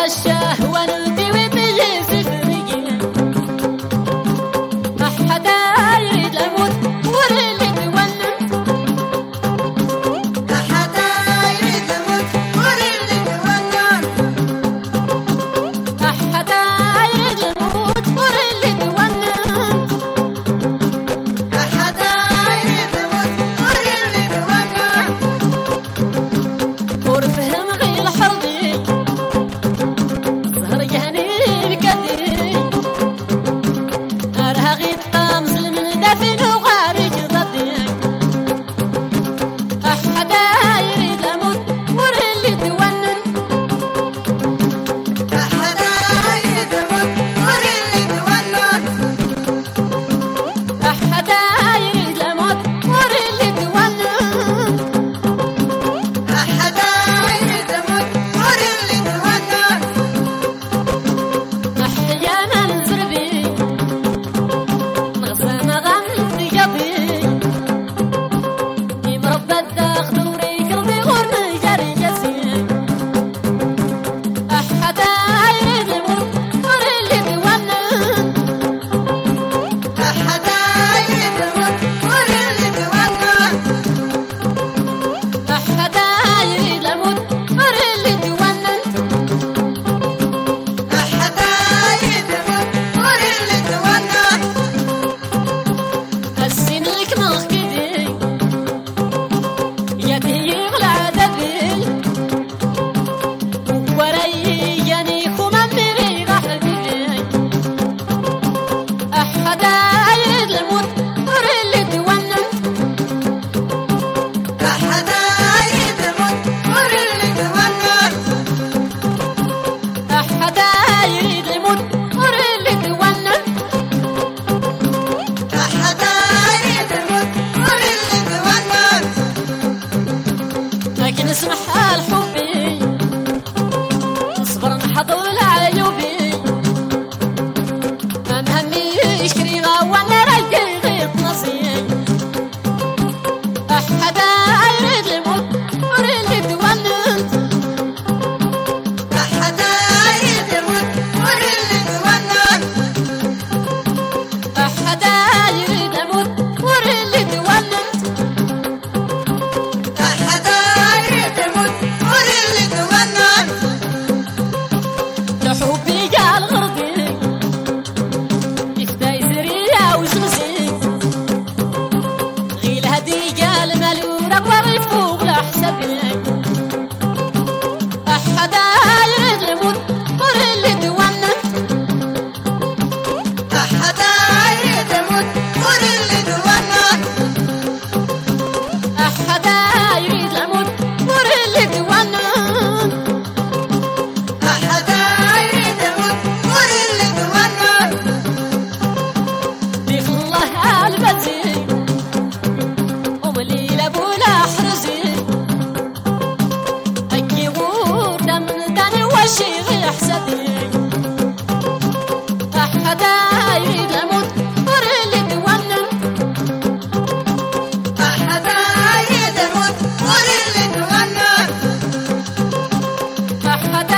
الشهوة نبي وبيجي سفرية ما حدا يريد الموت وريلي تونن ما حدا يريد الموت وريلي تونن ما حدا يريد الموت وريلي تونن ما حدا يريد الموت وريلي تونن ورفهم غير حربي ظهر جهني بكدي أرها غير طامس المدافن وغارج ضدي أحدا يريد الموت وريلي تونن ما حدا يريد الموت وريلي تونن أحدا يريد الموت وريلي تونن ما حدا يريد الموت وريلي تونن أحيانا نزربي نغزانا غنطي قبي مربى الدخدوري قلبي غورنا جاري جسيم أحدا يريد الموت وريلي تونن ما حدا يريد الموت وريلي تونن أحدا يريد الموت وريلي تونن ما حدا يريد الموت وريلي تونن السين لك مغكدي يدي يغلى عدبي ورياني خمامري راح بي أحدا يريد الموت وريلي تونن ما حدا يريد الموت وريلي تونن أحدا يريد الموت وريلي تونن ما حدا يريد الموت وريلي تونن لكن اسمح الحبي اصبر نحضر العيوبي ما مهميش كريغة وانا رايدي غير نصيب أحدا يريد الموت وريلي تونن ما حدا يريد الموت وريلي تونن أحدا يريد الموت وريلي تونن ما حدا يريد الموت وريلي تونن لحبي قال غربي يفداي زرية وشمسي غيل هدي قال مالورة وري فوق لحسبي أحدا يريد الموت وريلي تونن ما حدا يريد الموت وريلي تونن أحدا يريد الموت وريلي تونن ما حدا يريد الموت وريلي تونن بيخ الله البزي ومليل أبو الأحرزي أكي غورة من داني وشي غي حسبي أحدا يريد الموت وريلي تونن ما حدا يريد الموت وريلي تونن أحدا